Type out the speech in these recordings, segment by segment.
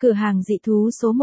Cửa hàng dị thú số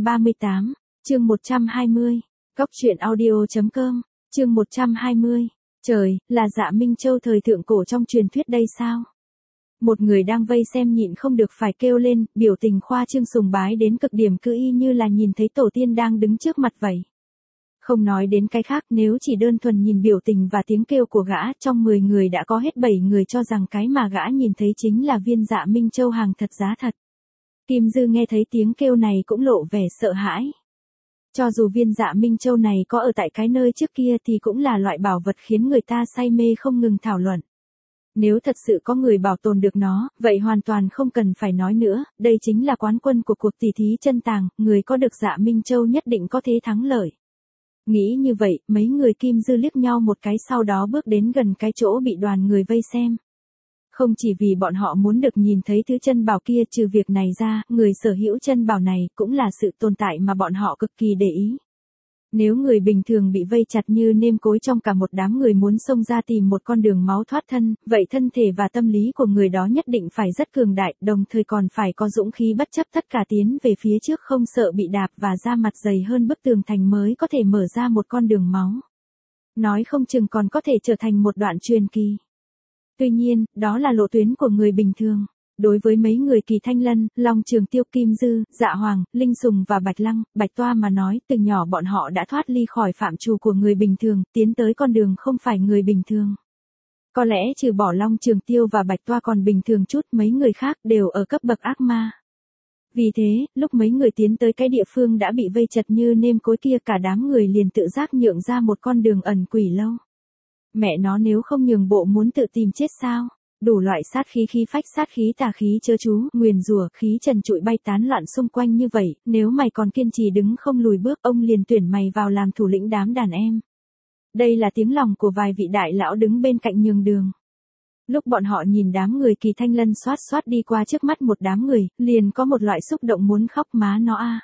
138, chương 120, goctruyện audio.com, chương 120, trời, là Dạ Minh Châu thời thượng cổ trong truyền thuyết đây sao? Một người đang vây xem nhịn không được phải kêu lên, biểu tình khoa trương sùng bái đến cực điểm cứ y như là nhìn thấy tổ tiên đang đứng trước mặt vậy. Không nói đến cái khác, nếu chỉ đơn thuần nhìn biểu tình và tiếng kêu của gã, trong 10 người đã có hết 7 người cho rằng cái mà gã nhìn thấy chính là viên Dạ Minh Châu hàng thật giá thật. Kim Dư nghe thấy tiếng kêu này cũng lộ vẻ sợ hãi. Cho dù viên Dạ Minh Châu này có ở tại cái nơi trước kia thì cũng là loại bảo vật khiến người ta say mê không ngừng thảo luận. Nếu thật sự có người bảo tồn được nó, vậy hoàn toàn không cần phải nói nữa, đây chính là quán quân của cuộc tỷ thí chân tàng, người có được Dạ Minh Châu nhất định có thế thắng lợi. Nghĩ như vậy, mấy người Kim Dư liếc nhau một cái sau đó bước đến gần cái chỗ bị đoàn người vây xem. Không chỉ vì bọn họ muốn được nhìn thấy thứ chân bảo kia, trừ việc này ra, người sở hữu chân bảo này cũng là sự tồn tại mà bọn họ cực kỳ để ý. Nếu người bình thường bị vây chặt như nêm cối trong cả một đám người muốn xông ra tìm một con đường máu thoát thân, vậy thân thể và tâm lý của người đó nhất định phải rất cường đại, đồng thời còn phải có dũng khí bất chấp tất cả tiến về phía trước không sợ bị đạp và da mặt dày hơn bức tường thành mới có thể mở ra một con đường máu. Nói không chừng còn có thể trở thành một đoạn truyền kỳ. Tuy nhiên, đó là lộ tuyến của người bình thường. Đối với mấy người Kỳ Thanh Lân, Long Trường Tiêu, Kim Dư, Dạ Hoàng, Linh Sùng và Bạch Lăng, Bạch Toa mà nói, từ nhỏ bọn họ đã thoát ly khỏi phạm trù của người bình thường, tiến tới con đường không phải người bình thường. Có lẽ trừ bỏ Long Trường Tiêu và Bạch Toa còn bình thường chút, mấy người khác đều ở cấp bậc ác ma. Vì thế, lúc mấy người tiến tới cái địa phương đã bị vây chật như nêm cối kia, cả đám người liền tự giác nhượng ra một con đường ẩn quỷ lâu. Mẹ nó, nếu không nhường bộ muốn tự tìm chết sao? Đủ loại sát khí, khí phách, sát khí, tà khí, chớ chú, nguyền rủa, khí trần trụi bay tán loạn xung quanh như vậy, nếu mày còn kiên trì đứng không lùi bước, ông liền tuyển mày vào làm thủ lĩnh đám đàn em. Đây là tiếng lòng của vài vị đại lão đứng bên cạnh nhường đường. Lúc bọn họ nhìn đám người Kỳ Thanh Lân xoát xoát đi qua trước mắt một đám người, liền có một loại xúc động muốn khóc má nó a.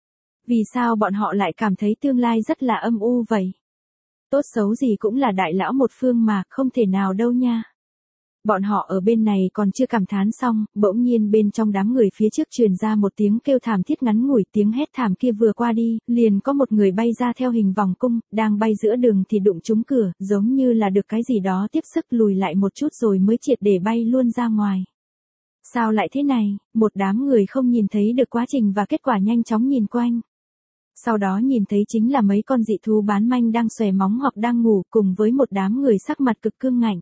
Vì sao bọn họ lại cảm thấy tương lai rất là âm u vậy? Tốt xấu gì cũng là đại lão một phương mà, không thể nào đâu nha. Bọn họ ở bên này còn chưa cảm thán xong, bỗng nhiên bên trong đám người phía trước truyền ra một tiếng kêu thảm thiết ngắn ngủi, tiếng hét thảm kia vừa qua đi, liền có một người bay ra theo hình vòng cung, đang bay giữa đường thì đụng trúng cửa, giống như là được cái gì đó tiếp sức lùi lại một chút rồi mới triệt để bay luôn ra ngoài. Sao lại thế này? Một đám người không nhìn thấy được quá trình và kết quả nhanh chóng nhìn quanh. Sau đó nhìn thấy chính là mấy con dị thú bán manh đang xòe móng hoặc đang ngủ cùng với một đám người sắc mặt cực cương ngạnh.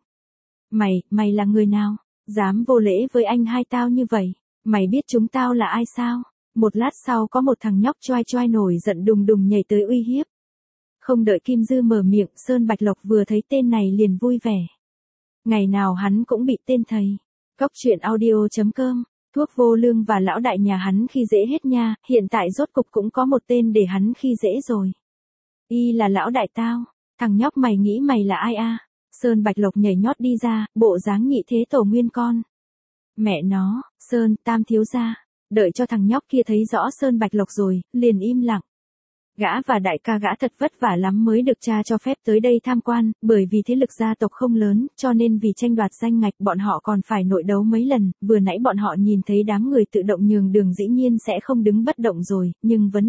Mày là người nào? Dám vô lễ với anh hai tao như vậy? Mày biết chúng tao là ai sao? Một lát sau có một thằng nhóc choai choai nổi giận đùng đùng nhảy tới uy hiếp. Không đợi Kim Dư mở miệng, Sơn Bạch Lộc vừa thấy tên này liền vui vẻ. Ngày nào hắn cũng bị tên thầy. Goctruyện audio.com, thuốc vô lương và lão đại nhà hắn khi dễ hết nha, hiện tại rốt cục cũng có một tên để hắn khi dễ rồi. Y là lão đại tao. Thằng nhóc mày nghĩ mày là ai a? Sơn Bạch Lộc nhảy nhót đi ra, bộ dáng nhị thế tổ nguyên con. Mẹ nó, Sơn, Tam thiếu gia. Đợi cho thằng nhóc kia thấy rõ Sơn Bạch Lộc rồi, liền im lặng. Gã và đại ca gã thật vất vả lắm mới được cha cho phép tới đây tham quan, bởi vì thế lực gia tộc không lớn, cho nên vì tranh đoạt danh ngạch bọn họ còn phải nội đấu mấy lần, vừa nãy bọn họ nhìn thấy đám người tự động nhường đường dĩ nhiên sẽ không đứng bất động rồi, nhưng vấn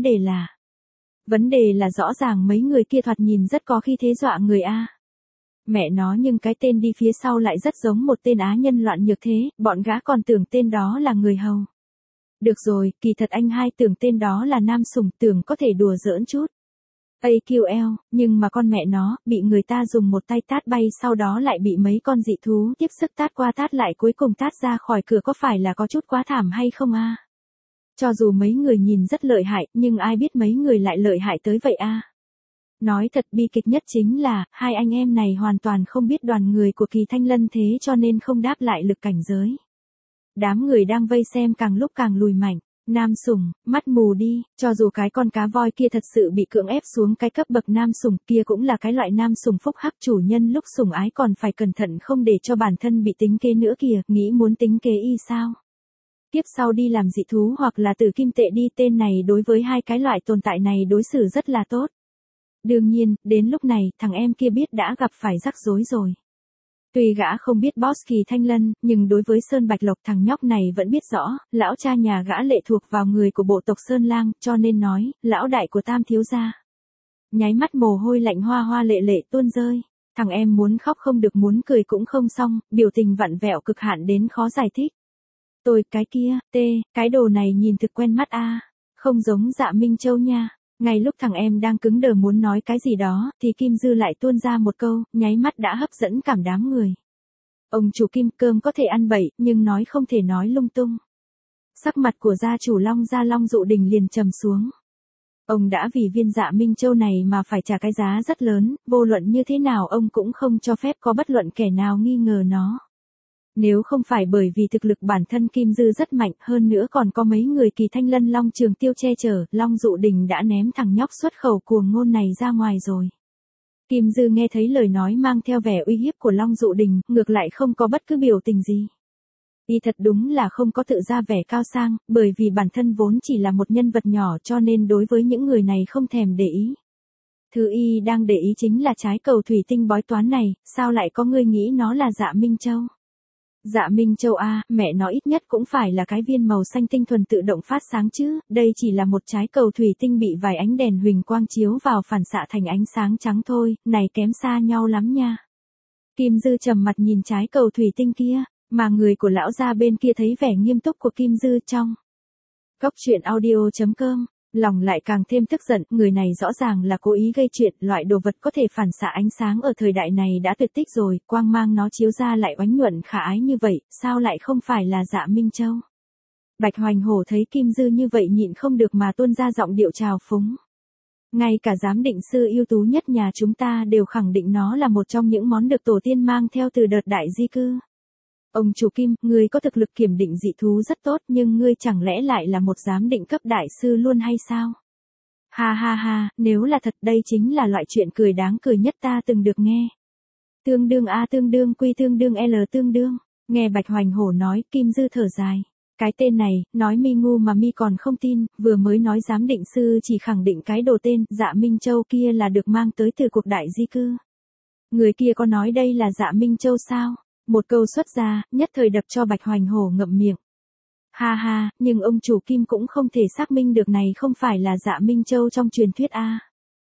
đề là rõ ràng mấy người kia thoạt nhìn rất có khi thế dọa người a. Mẹ nó, nhưng cái tên đi phía sau lại rất giống một tên á nhân loạn nhược thế, bọn gã còn tưởng tên đó là người hầu. Được rồi, kỳ thật anh hai tưởng tên đó là Nam Sùng, tưởng có thể đùa giỡn chút. AQL, nhưng mà con mẹ nó, bị người ta dùng một tay tát bay sau đó lại bị mấy con dị thú tiếp sức tát qua tát lại cuối cùng tát ra khỏi cửa, có phải là có chút quá thảm hay không a? Cho dù mấy người nhìn rất lợi hại, nhưng ai biết mấy người lại lợi hại tới vậy a? Nói thật bi kịch nhất chính là, hai anh em này hoàn toàn không biết đoàn người của Kỳ Thanh Lân thế cho nên không đáp lại lực cảnh giới. Đám người đang vây xem càng lúc càng lùi mạnh. Nam Sùng, mắt mù đi, cho dù cái con cá voi kia thật sự bị cưỡng ép xuống cái cấp bậc Nam Sùng kia cũng là cái loại Nam Sùng phúc hắc, chủ nhân lúc sủng ái còn phải cẩn thận không để cho bản thân bị tính kế nữa kìa, nghĩ muốn tính kế y sao? Tiếp sau đi làm dị thú hoặc là tử kim tệ đi, tên này đối với hai cái loại tồn tại này đối xử rất là tốt. Đương nhiên, đến lúc này, thằng em kia biết đã gặp phải rắc rối rồi. Tuy gã không biết boss Kỳ Thanh Lân, nhưng đối với Sơn Bạch Lộc thằng nhóc này vẫn biết rõ, lão cha nhà gã lệ thuộc vào người của bộ tộc Sơn Lang, cho nên nói, lão đại của Tam thiếu gia. Nháy mắt mồ hôi lạnh hoa hoa lệ lệ tuôn rơi, thằng em muốn khóc không được muốn cười cũng không xong, biểu tình vặn vẹo cực hạn đến khó giải thích. Tôi, cái kia, cái đồ này nhìn thực quen mắt a, không giống Dạ Minh Châu nha. Ngay lúc thằng em đang cứng đờ muốn nói cái gì đó, thì Kim Dư lại tuôn ra một câu, nháy mắt đã hấp dẫn cảm đám người. Ông chủ Kim, cơm có thể ăn bậy, nhưng nói không thể nói lung tung. Sắc mặt của gia chủ Gia Long Dụ Đình liền trầm xuống. Ông đã vì viên Dạ Minh Châu này mà phải trả cái giá rất lớn, vô luận như thế nào ông cũng không cho phép có bất luận kẻ nào nghi ngờ nó. Nếu không phải bởi vì thực lực bản thân Kim Dư rất mạnh, hơn nữa còn có mấy người Kỳ Thanh Lân Long Trường Tiêu che chở, Long Dụ Đình đã ném thằng nhóc xuất khẩu cuồng ngôn này ra ngoài rồi. Kim Dư nghe thấy lời nói mang theo vẻ uy hiếp của Long Dụ Đình, ngược lại không có bất cứ biểu tình gì. Y thật đúng là không có tự ra vẻ cao sang, bởi vì bản thân vốn chỉ là một nhân vật nhỏ cho nên đối với những người này không thèm để ý. Thứ Y đang để ý chính là trái cầu thủy tinh bói toán này, sao lại có người nghĩ nó là Dạ Minh Châu? Dạ Minh Châu a, mẹ nó ít nhất cũng phải là cái viên màu xanh tinh thuần tự động phát sáng chứ, đây chỉ là một trái cầu thủy tinh bị vài ánh đèn huỳnh quang chiếu vào phản xạ thành ánh sáng trắng thôi, này kém xa nhau lắm nha. Kim Dư trầm mặt nhìn trái cầu thủy tinh kia, mà người của lão gia bên kia thấy vẻ nghiêm túc của Kim Dư trong. Cóc truyện audio.com, lòng lại càng thêm tức giận, người này rõ ràng là cố ý gây chuyện, loại đồ vật có thể phản xạ ánh sáng ở thời đại này đã tuyệt tích rồi, quang mang nó chiếu ra lại oánh nhuận khả ái như vậy, sao lại không phải là Dạ Minh Châu? Bạch Hoành Hổ thấy Kim Dư như vậy nhịn không được mà tuôn ra giọng điệu trào phúng. Ngay cả giám định sư ưu tú nhất nhà chúng ta đều khẳng định nó là một trong những món được tổ tiên mang theo từ đợt đại di cư. Ông chủ Kim, ngươi có thực lực kiểm định dị thú rất tốt nhưng ngươi chẳng lẽ lại là một giám định cấp đại sư luôn hay sao? Ha ha ha, nếu là thật đây chính là loại chuyện cười đáng cười nhất ta từng được nghe. Tương đương A tương đương Q tương đương L tương đương, nghe Bạch Hoành Hổ nói, Kim Dư thở dài. Cái tên này, nói mi ngu mà mi còn không tin, vừa mới nói giám định sư chỉ khẳng định cái đồ tên Dạ Minh Châu kia là được mang tới từ cuộc đại di cư. Người kia có nói đây là Dạ Minh Châu sao? Một câu xuất ra, nhất thời đập cho Bạch Hoành Hổ ngậm miệng. Ha ha, nhưng ông chủ Kim cũng không thể xác minh được này không phải là Dạ Minh Châu trong truyền thuyết a.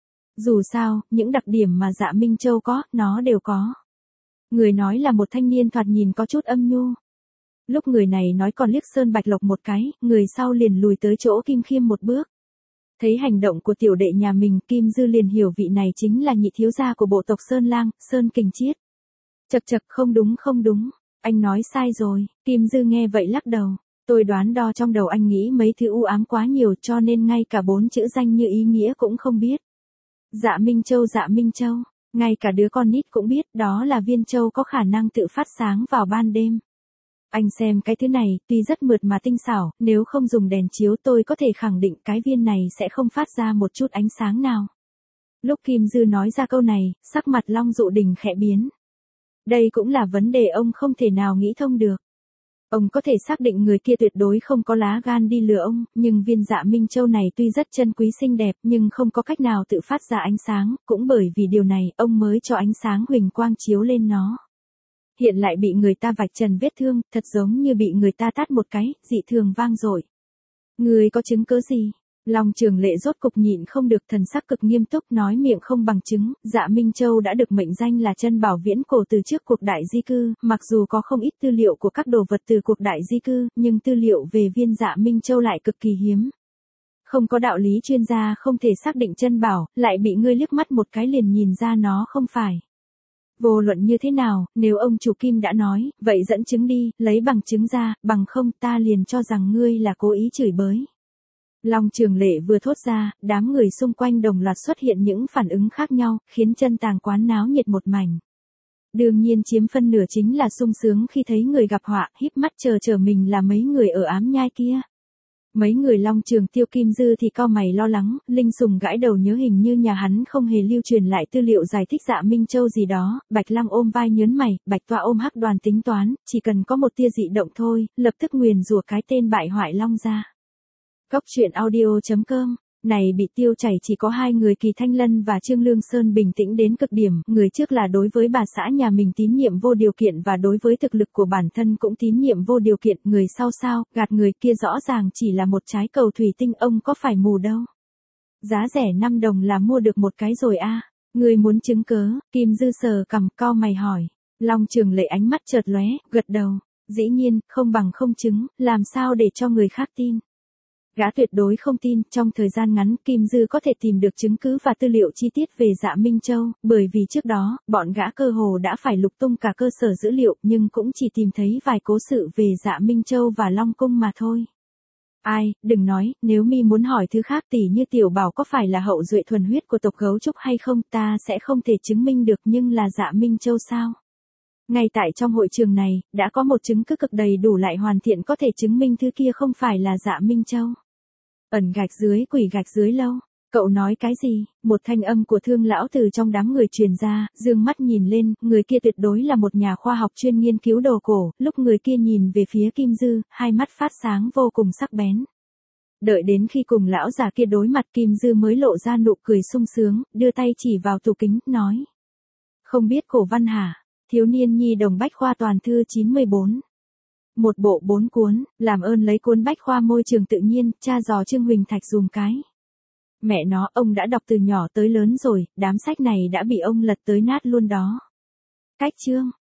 Dù sao, những đặc điểm mà Dạ Minh Châu có, nó đều có. Người nói là một thanh niên thoạt nhìn có chút âm nhu. Lúc người này nói còn liếc Sơn Bạch Lộc một cái, người sau liền lùi tới chỗ Kim Khiêm một bước. Thấy hành động của tiểu đệ nhà mình, Kim Dư liền hiểu vị này chính là nhị thiếu gia của bộ tộc Sơn Lang, Sơn Kình Chiết. Chậc chậc, không đúng, anh nói sai rồi. Kim Dư nghe vậy lắc đầu. Tôi đoán đo trong đầu anh nghĩ mấy thứ u ám quá nhiều cho nên ngay cả 4 chữ danh như ý nghĩa cũng không biết. Dạ Minh Châu, ngay cả đứa con nít cũng biết đó là viên châu có khả năng tự phát sáng vào ban đêm. Anh xem cái thứ này, tuy rất mượt mà tinh xảo, nếu không dùng đèn chiếu tôi có thể khẳng định cái viên này sẽ không phát ra một chút ánh sáng nào. Lúc Kim Dư nói ra câu này, sắc mặt Long Dụ Đình khẽ biến. Đây cũng là vấn đề ông không thể nào nghĩ thông được. Ông có thể xác định người kia tuyệt đối không có lá gan đi lừa ông, nhưng viên Dạ Minh Châu này tuy rất chân quý xinh đẹp nhưng không có cách nào tự phát ra ánh sáng, cũng bởi vì điều này ông mới cho ánh sáng huỳnh quang chiếu lên nó. Hiện lại bị người ta vạch trần vết thương, thật giống như bị người ta tát một cái, dị thường vang dội. Người có chứng cớ gì? Long Trường Lệ rốt cục nhịn không được, thần sắc cực nghiêm túc nói miệng không bằng chứng, Dạ Minh Châu đã được mệnh danh là chân bảo viễn cổ từ trước cuộc đại di cư, mặc dù có không ít tư liệu của các đồ vật từ cuộc đại di cư, nhưng tư liệu về viên Dạ Minh Châu lại cực kỳ hiếm. Không có đạo lý chuyên gia không thể xác định chân bảo, lại bị ngươi liếc mắt một cái liền nhìn ra nó không phải. Vô luận như thế nào, nếu ông chủ Kim đã nói, vậy dẫn chứng đi, lấy bằng chứng ra, bằng không ta liền cho rằng ngươi là cố ý chửi bới. Long Trường Lệ vừa thốt ra, đám người xung quanh đồng loạt xuất hiện những phản ứng khác nhau, khiến chân tàng quán náo nhiệt một mảnh. Đương nhiên chiếm phân nửa chính là sung sướng khi thấy người gặp họa, híp mắt chờ mình là mấy người ở ám nhai kia. Mấy người Long Trường Tiêu Kim Dư thì cau mày lo lắng, Linh Sùng gãi đầu nhớ hình như nhà hắn không hề lưu truyền lại tư liệu giải thích Dạ Minh Châu gì đó, Bạch Lăng ôm vai nhớn mày, Bạch Toa ôm Hắc Đoàn tính toán, chỉ cần có một tia dị động thôi, lập tức nguyền rủa cái tên bại hoại Long ra. Cóc truyện audio.com Này bị tiêu chảy chỉ có hai người Kỳ Thanh Lân và Trương Lương Sơn bình tĩnh đến cực điểm, người trước là đối với bà xã nhà mình tín nhiệm vô điều kiện và đối với thực lực của bản thân cũng tín nhiệm vô điều kiện, người sau sao, gạt người kia rõ ràng chỉ là một trái cầu thủy tinh, ông có phải mù đâu. Giá rẻ 5 đồng là mua được một cái rồi a. Người muốn chứng cớ, Kim Dư sờ cằm cau mày hỏi. Long Trường Lệ ánh mắt chợt lóe, gật đầu. Dĩ nhiên, không bằng không chứng, làm sao để cho người khác tin. Gã tuyệt đối không tin, trong thời gian ngắn Kim Dư có thể tìm được chứng cứ và tư liệu chi tiết về Dạ Minh Châu, bởi vì trước đó, bọn gã cơ hồ đã phải lục tung cả cơ sở dữ liệu nhưng cũng chỉ tìm thấy vài cố sự về Dạ Minh Châu và Long Cung mà thôi. Ai, đừng nói, nếu mi muốn hỏi thứ khác tỉ như Tiểu Bảo có phải là hậu duệ thuần huyết của tộc gấu trúc hay không ta sẽ không thể chứng minh được nhưng là Dạ Minh Châu sao? Ngay tại trong hội trường này, đã có một chứng cứ cực đầy đủ lại hoàn thiện có thể chứng minh thứ kia không phải là Dạ Minh Châu. Ẩn gạch dưới quỷ gạch dưới lâu. Cậu nói cái gì? Một thanh âm của Thương lão từ trong đám người truyền ra, dương mắt nhìn lên, người kia tuyệt đối là một nhà khoa học chuyên nghiên cứu đồ cổ, lúc người kia nhìn về phía Kim Dư, hai mắt phát sáng vô cùng sắc bén. Đợi đến khi cùng lão già kia đối mặt Kim Dư mới lộ ra nụ cười sung sướng, đưa tay chỉ vào tủ kính, nói. Không biết cổ văn hả? Thiếu niên nhi đồng bách khoa toàn thư 94. Một bộ 4 cuốn, làm ơn lấy cuốn bách khoa môi trường tự nhiên, tra dò Trương Huỳnh Thạch dùm cái. Mẹ nó, ông đã đọc từ nhỏ tới lớn rồi, đám sách này đã bị ông lật tới nát luôn đó. Cách chương.